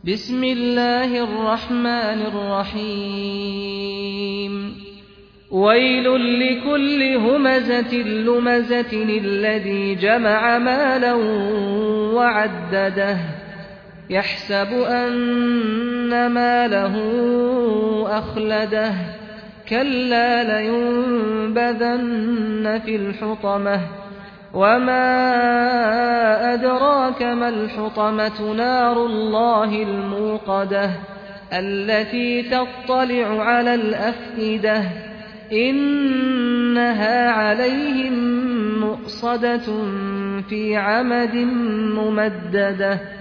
بسم الله الرحمن الرحيم ويل لكل همزة لمزة الذي جمع مالا وعدده يحسب أن ماله أخلده كلا لينبذن في الحطمة وما أدراك ما الحطمة نار الله الموقدة التي تطلع على الأفئدة إنها عليهم مؤصدة في عمد ممددة